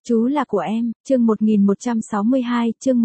Chú là của em, chương 1162, chương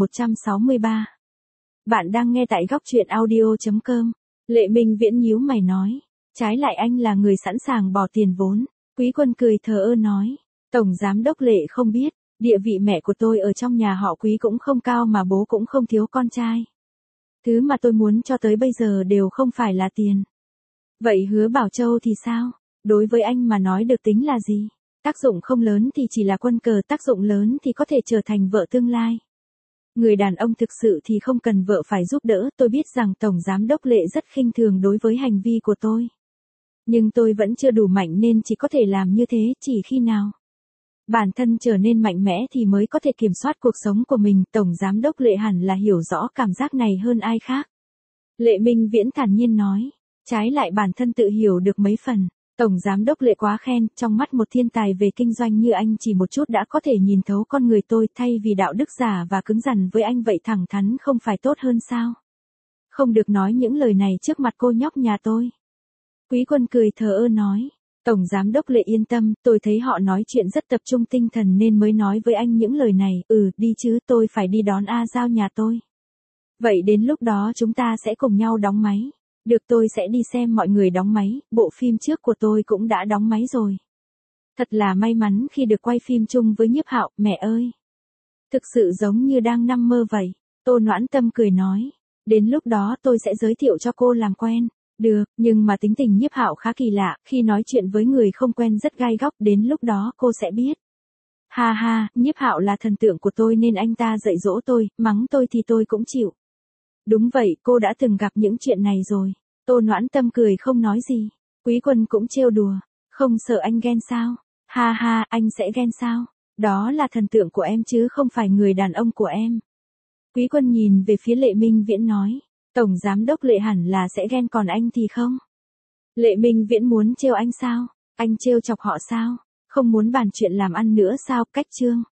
1163. Bạn đang nghe tại góc truyện audio.com. Lệ Minh Viễn nhíu mày nói. Trái lại anh là người sẵn sàng bỏ tiền vốn. Quý Quân cười thờ ơ nói. Tổng giám đốc Lệ không biết, địa vị mẹ của tôi ở trong nhà họ Quý cũng không cao mà bố cũng không thiếu con trai. Thứ mà tôi muốn cho tới bây giờ đều không phải là tiền. Vậy Hứa Bảo Châu thì sao? Đối với anh mà nói được tính là gì? Tác dụng không lớn thì chỉ là quân cờ, tác dụng lớn thì có thể trở thành vợ tương lai. Người đàn ông thực sự thì không cần vợ phải giúp đỡ, tôi biết rằng Tổng Giám đốc Lệ rất khinh thường đối với hành vi của tôi. Nhưng tôi vẫn chưa đủ mạnh nên chỉ có thể làm như thế, chỉ khi nào bản thân trở nên mạnh mẽ thì mới có thể kiểm soát cuộc sống của mình. Tổng Giám đốc Lệ hẳn là hiểu rõ cảm giác này hơn ai khác. Lệ Minh Viễn thản nhiên nói, trái lại bản thân tự hiểu được mấy phần. Tổng Giám đốc Lệ quá khen, trong mắt một thiên tài về kinh doanh như anh chỉ một chút đã có thể nhìn thấu con người tôi, thay vì đạo đức giả và cứng rắn với anh vậy thẳng thắn không phải tốt hơn sao? Không được nói những lời này trước mặt cô nhóc nhà tôi. Quý Quân cười thờ ơ nói, Tổng Giám đốc Lệ yên tâm, tôi thấy họ nói chuyện rất tập trung tinh thần nên mới nói với anh những lời này. Đi chứ, tôi phải đi đón A Giao nhà tôi. Vậy đến lúc đó chúng ta sẽ cùng nhau đóng máy. Được, tôi sẽ đi xem mọi người đóng máy, bộ phim trước của tôi cũng đã đóng máy rồi. Thật là may mắn khi được quay phim chung với Nhiếp Hạo, mẹ ơi. Thực sự giống như đang nằm mơ vậy. Tô Noãn Tâm cười nói, đến lúc đó tôi sẽ giới thiệu cho cô làm quen. Được, nhưng mà tính tình Nhiếp Hạo khá kỳ lạ, khi nói chuyện với người không quen rất gai góc, đến lúc đó cô sẽ biết. Ha ha, Nhiếp Hạo là thần tượng của tôi nên anh ta dạy dỗ tôi, mắng tôi thì tôi cũng chịu. Đúng vậy, cô đã từng gặp những chuyện này rồi. Tô Noãn Tâm cười không nói gì. Quý Quân cũng trêu đùa. Không sợ anh ghen sao? Ha ha, anh sẽ ghen sao? Đó là thần tượng của em chứ không phải người đàn ông của em. Quý Quân nhìn về phía Lệ Minh Viễn nói. Tổng Giám đốc Lệ hẳn là sẽ ghen, còn anh thì không. Lệ Minh Viễn muốn trêu anh sao? Anh trêu chọc họ sao? Không muốn bàn chuyện làm ăn nữa sao? Cách chương.